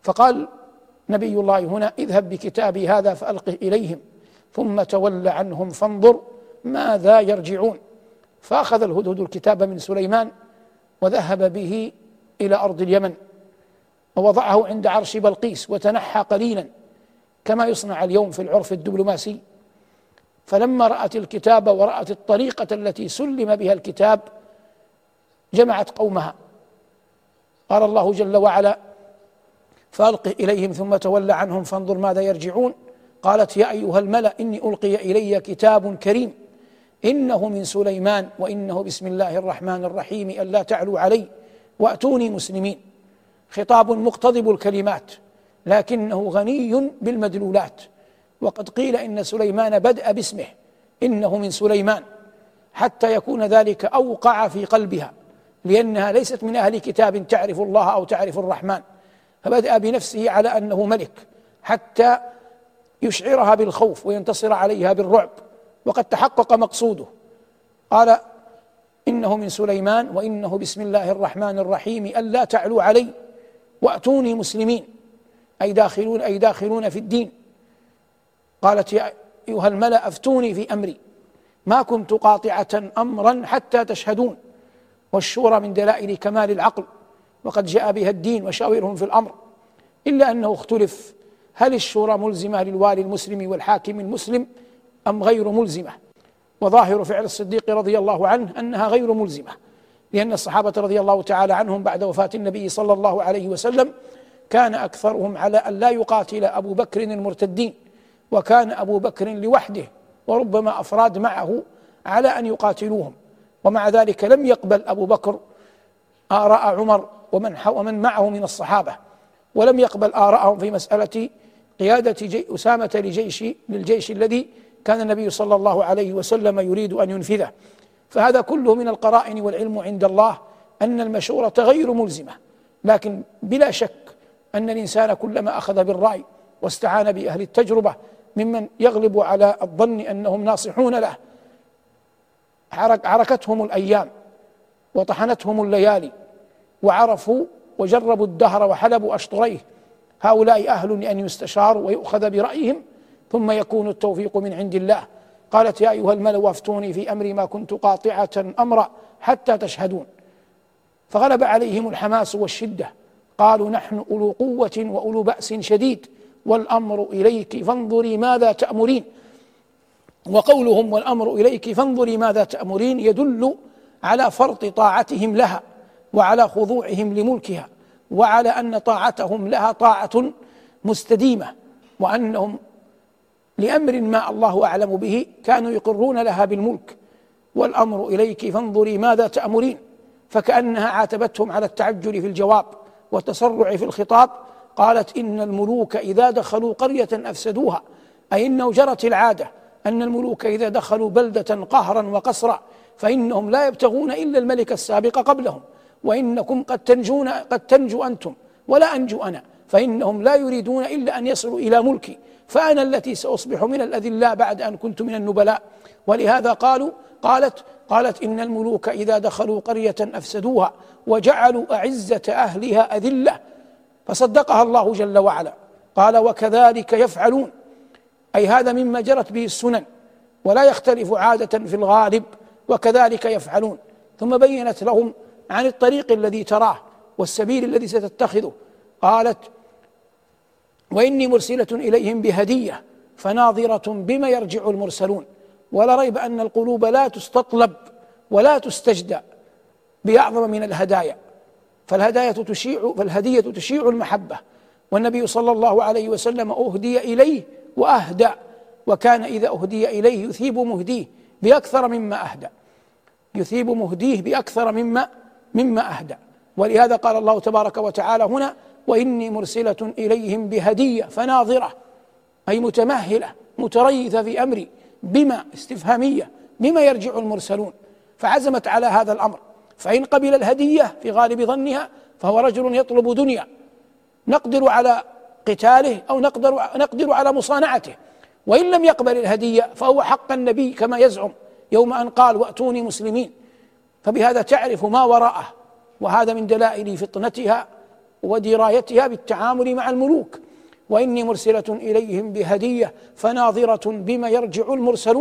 فقال نبي الله هنا: اذهب بكتابي هذا فألقه إليهم ثم تول عنهم فانظر ماذا يرجعون. فأخذ الهدهد الكتاب من سليمان وذهب به إلى أرض اليمن ووضعه عند عرش بلقيس وتنحى قليلا كما يصنع اليوم في العرف الدبلوماسي. فلما رأت الكتاب ورأت الطريقة التي سلم بها الكتاب جمعت قومها. قال الله جل وعلا: فألقه إليهم ثم تولى عنهم فانظر ماذا يرجعون. قالت: يا أيها الملأ إني ألقي إلي كتاب كريم إنه من سليمان وإنه بسم الله الرحمن الرحيم ألا تعلوا علي وأتوني مسلمين. خطاب مقتضب الكلمات لكنه غني بالمدلولات. وقد قيل إن سليمان بدأ باسمه إنه من سليمان حتى يكون ذلك أوقع في قلبها، لأنها ليست من أهل كتاب تعرف الله أو تعرف الرحمن، فبدأ بنفسه على أنه ملك حتى يشعرها بالخوف وينتصر عليها بالرعب، وقد تحقق مقصوده. قال: إنه من سليمان وإنه بسم الله الرحمن الرحيم ألا تعلوا علي وأتوني مسلمين، أي داخلون في الدين. قالت: يا أيها الملأ أفتوني في أمري ما كنت قاطعة أمرا حتى تشهدون. والشورى من دلائل كمال العقل، وقد جاء بها الدين وشاورهم في الأمر، إلا أنه اختلف: هل الشورى ملزمة للوالي المسلم والحاكم المسلم أم غير ملزمة؟ وظاهر فعل الصديق رضي الله عنه أنها غير ملزمة، لأن الصحابة رضي الله تعالى عنهم بعد وفاة النبي صلى الله عليه وسلم كان أكثرهم على أن لا يقاتل أبو بكر المرتدين، وكان أبو بكر لوحده وربما أفراد معه على أن يقاتلوهم، ومع ذلك لم يقبل أبو بكر آراء عمر ومن معه من الصحابة، ولم يقبل آراءهم في مسألة قيادة أسامة للجيش الذي كان النبي صلى الله عليه وسلم يريد أن ينفذه. فهذا كله من القرائن، والعلم عند الله أن المشورة غير ملزمة، لكن بلا شك أن الإنسان كلما أخذ بالرأي واستعان بأهل التجربة ممن يغلب على الظن أنهم ناصحون له عركتهم الأيام وطحنتهم الليالي وعرفوا وجربوا الدهر وحلبوا أشطريه. هؤلاء أهل لأن يستشاروا ويؤخذ برأيهم ثم يكون التوفيق من عند الله. قالت: يا أيها الملأ أفتوني في أمري ما كنت قاطعة أمرا حتى تشهدون. فغلب عليهم الحماس والشدة، قالوا: نحن أولو قوة وأولو بأس شديد والأمر إليك فانظري ماذا تأمرين. وقولهم والأمر إليك فانظري ماذا تأمرين يدل على فرط طاعتهم لها وعلى خضوعهم لملكها، وعلى أن طاعتهم لها طاعة مستديمة، وأنهم لأمر ما الله أعلم به كانوا يقرون لها بالملك. والأمر إليك فانظري ماذا تأمرين، فكأنها عاتبتهم على التعجل في الجواب والتسرع في الخطاب. قالت: إن الملوك إذا دخلوا قرية أفسدوها، أي إنه جرت العادة أن الملوك إذا دخلوا بلدة قهرا وقصرا فإنهم لا يبتغون إلا الملك السابق قبلهم، وإنكم قد تنجو أنتم ولا أنجو أنا، فإنهم لا يريدون إلا أن يصلوا إلى ملكي، فأنا التي سأصبح من الأذلاء بعد أن كنت من النبلاء. ولهذا قالت: إن الملوك إذا دخلوا قرية أفسدوها وجعلوا أعزة أهلها أذلة. فصدقها الله جل وعلا، قال: وكذلك يفعلون، أي هذا مما جرت به السنن ولا يختلف عادة في الغالب، وكذلك يفعلون. ثم بينت لهم عن الطريق الذي تراه والسبيل الذي ستتخذه. قالت: وإني مرسلة إليهم بهدية فناظرة بما يرجع المرسلون. ولا ريب أن القلوب لا تستطلب ولا تستجدى بأعظم من الهدايا، فالهدية تشيع المحبة، والنبي صلى الله عليه وسلم أهدي إليه وأهدى، وكان إذا أهدي إليه يثيب مهديه بأكثر مما أهدى. ولهذا قال الله تبارك وتعالى هنا: وإني مرسلة إليهم بهدية فناظرة، أي متمهلة متريثة في أمري بما استفهامية بما يرجع المرسلون، فعزمت على هذا الأمر. فإن قبل الهدية في غالب ظنها فهو رجل يطلب دنيا نقدر على قتاله أو نقدر على مصانعته، وإن لم يقبل الهدية فهو حق النبي كما يزعم يوم أن قال: وأتوني مسلمين. فبهذا تعرف ما وراءه، وهذا من دلائل فطنتها ودرايتها بالتعامل مع الملوك. وإني مرسلة إليهم بهدية فناظرة بما يرجع المرسلون.